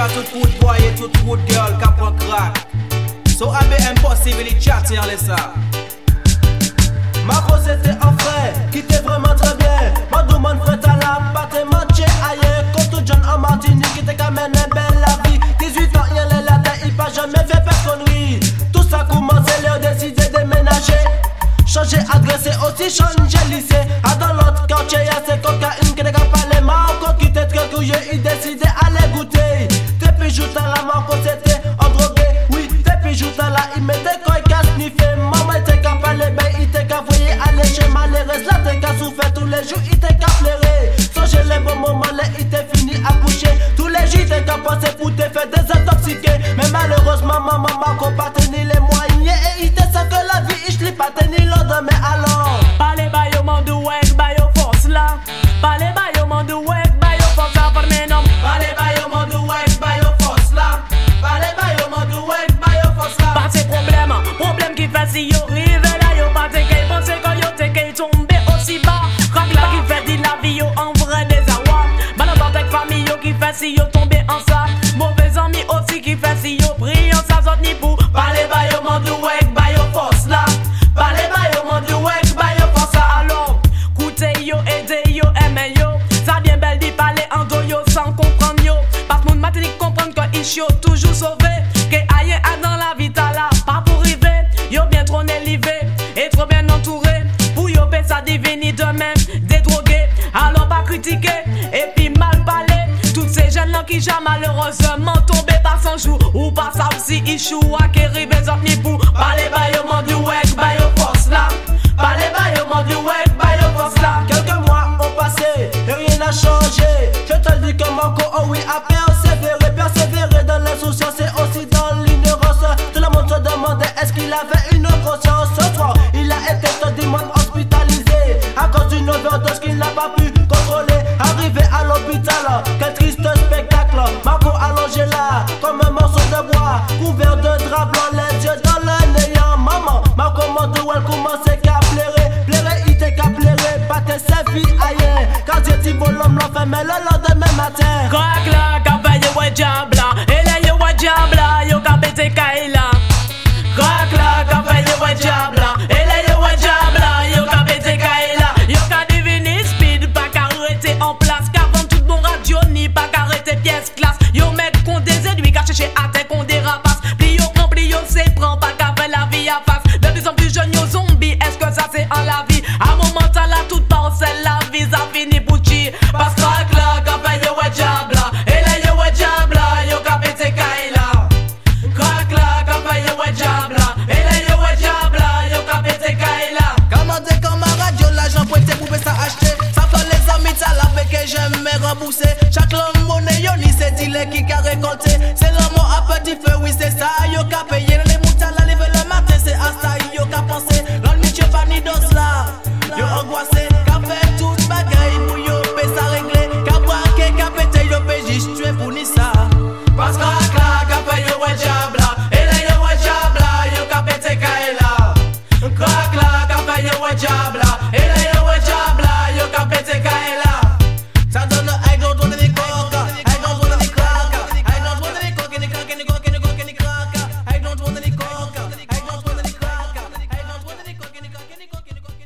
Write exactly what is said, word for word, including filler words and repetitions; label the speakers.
Speaker 1: pas tout foot boy et tout foot girl qui prend crack. So abe impossible de chatter en laissant.
Speaker 2: Ma grosse était en frais, qui était vraiment très bien. Ma demande frère à la pâte manché ailleurs. Comme tout John en Martinique qui était quand même une belle la vie. dix-huit ans, y'en est là, il pas jamais fait personne. Tout ça commence, leur décider de ménager. Changer adresse aussi changer lycée. A dans l'autre quartier, y'a ces cocaïnes qui ne gagnent pas les marques. Qui était très couilleux, il décidait aller goûter. T'es pijout à la marque, c'était en drogué. Oui, t'es pijout à la, il mettait quoi, il casse ni fait. Maman était qu'à parler, ben il était qu'à voyer aller chez malheureuse. Là t'es qu'à souffrir tous les jours, il était qu'à pleurer. Changer les bons moments, là il était fini à coucher. Tous les jours, il était qu'à passer pour te faire désintoxiquer. Mais malheureusement, maman m'a pas tenu les moyens. Et il était ça que la vie, je l'ai pas tenu l'ordre, mais alors.
Speaker 3: Parlez ba yo mandu wek ba yo force là. Parlez ba yo mandu wek ba yo force là par mes noms.
Speaker 2: Parlez ba yo mandu wek ba yo force là. Parlez ba yo mandu wek ba yo force là.
Speaker 3: Pas ces problèmes, problème qui fait si yo rive là yo pas t'es qu'à penser quand yo t'es qu'à tomber aussi bas. Crack là qui fait dit la vie yo en vrai désarroi. Malheur dans ta famille yo qui fait si yo tomber en ça. Mauvais amis aussi qui fait si yo pris en ça zot ni pour.
Speaker 2: Parlez ba yo mandu wek ba yo force là. Parlez ba yo mandu wek ba yo force là.
Speaker 3: Alors, coûtez yo, aidez yo, aimez yo. Ça bien belle d'y parler en dos yo sans comprendre yo. Parce que mon matin comprendre que ich yo toujours sauvé. Que aïe a dans la vie t'as là, pas pour river. Yo bien trop élevé et trop bien entouré. Pour yo paix ça devenir demain des drogués. Alors pas critiquer et puis mal parler. Toutes ces jeunes là qui jamais malheureusement tombé par son jour. Ou pas ça aussi ich ou à qui rive zot ni pour.
Speaker 2: Parlez ba yo mandu wek ba yo force là. Parlez ba yo mandu wek ba yo force là. Quelques mois ont passé et rien n'a changé. Je te le dis que Marco, oh oui, a persévéré. Persévérer dans l'insouciance et aussi dans l'ignorance. Tout le monde se demandait est-ce qu'il avait une conscience. Ce soir, il a été quasiment hospitalisé à cause d'une overdose qu'il n'a pas pu contrôler. Arrivé à l'hôpital, quel triste spectacle. Marco allongé là, comme un morceau de bois, couvert de drap blanc, les yeux dans le néant. Maman, Marco Mandou, elle commençait qu'à pleurer. Pleurer, il était qu'à pleurer, battait sa vie ailleurs. Quand j'ai dit l'homme l'a fait, mais le lendemain matin.
Speaker 3: Crack là, qu'a fait yo ouais diabla. Et là yo ouais diabla, yo qu'a pété kaila. Crack là, qu'a fait yo ouais diabla. Et là yo ouais diabla, yo qu'a pété kaila. Yo qu'a devenu speed, pas qu'à arrêter en place. Qu'avant tout bon radio, ni pas qu'à arrêter pièce classe. Yo mec qu'on déséduit, qu'à chercher à terre qu'on dérapace. Pli yo prend, pli yo c'est prend, pas qu'à faire la vie à face. De plus en plus jeunes yo zombies, est-ce que ça c'est en la vie? À un moment t'as la toute parcelle, la vie ça finit pour chi. Parce que crack là, qu'a fait yo ouais diabla. Et là yo ouais diabla, yo qu'a pété kaila. Crack là, qu'a fait yo ouais diabla. Et là yo ouais diabla, yo qu'a pété kaila.
Speaker 2: Camarade, camarade, yo l'argent pour tes poupées ça acheter. Ça fait les amis, ça la fait que j'aime me rembourser. Chaque homme monnaie, yo ni c'est dit qui a récolté. C'est l'homme